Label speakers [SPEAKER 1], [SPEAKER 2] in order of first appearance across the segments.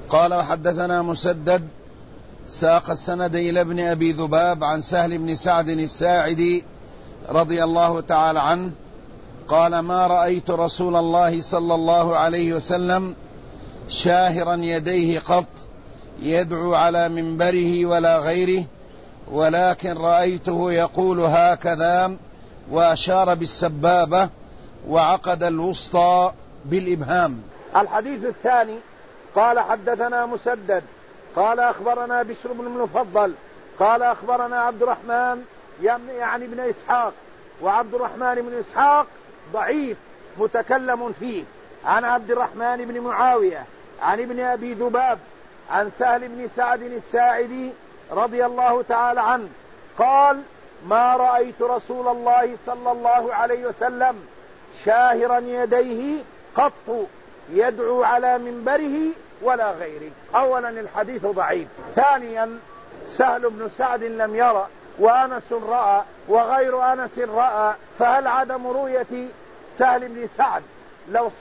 [SPEAKER 1] قال وحدثنا مسدد ساق السند إلى ابن أبي ذباب عن سهل بن سعد الساعدي رضي الله تعالى عنه قال ما رأيت رسول الله صلى الله عليه وسلم شاهرا يديه قط يدعو على منبره ولا غيره، ولكن رأيته يقول هكذا وأشار بالسبابة وعقد الوسطى بالإبهام.
[SPEAKER 2] الحديث الثاني قال حدثنا مسدد قال أخبرنا بشر بن المفضل قال أخبرنا عبد الرحمن يعني ابن إسحاق، وعبد الرحمن بن إسحاق ضعيف متكلم فيه، عن عبد الرحمن بن معاوية عن ابن أبي ذباب عن سهل بن سعد الساعدي رضي الله تعالى عنه قال ما رأيت رسول الله صلى الله عليه وسلم شاهرا يديه قط يدعو على منبره ولا غيره. أولا الحديث ضعيف. ثانيا سهل بن سعد لم يرى وأنس رأى وغير أنس رأى، فهل عدم رؤية سهل بن سعد لو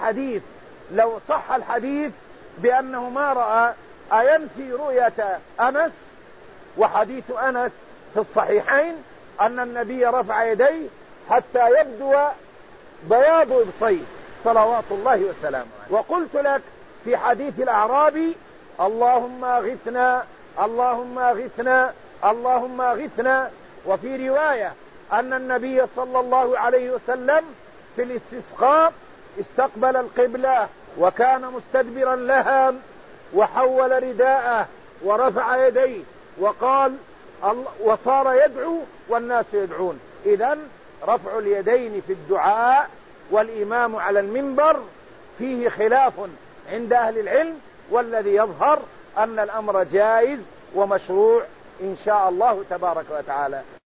[SPEAKER 2] صح الحديث بأنه ما رأى أينفي رؤية أنس؟ وحديث أنس في الصحيحين أن النبي رفع يديه حتى يبدو بياض إبطيه صلوات الله وسلامه. وقلت لك في حديث الأعرابي اللهم أغثنا اللهم أغثنا اللهم أغثنا، وفي رواية أن النبي صلى الله عليه وسلم في الاستسقاء استقبل القبلة وكان مستدبرا لها وحول رداءه ورفع يديه وقال وصار يدعو والناس يدعون. إذن رفع اليدين في الدعاء والإمام على المنبر فيه خلاف عند أهل العلم، والذي يظهر أن الأمر جائز ومشروع إن شاء الله تبارك وتعالى.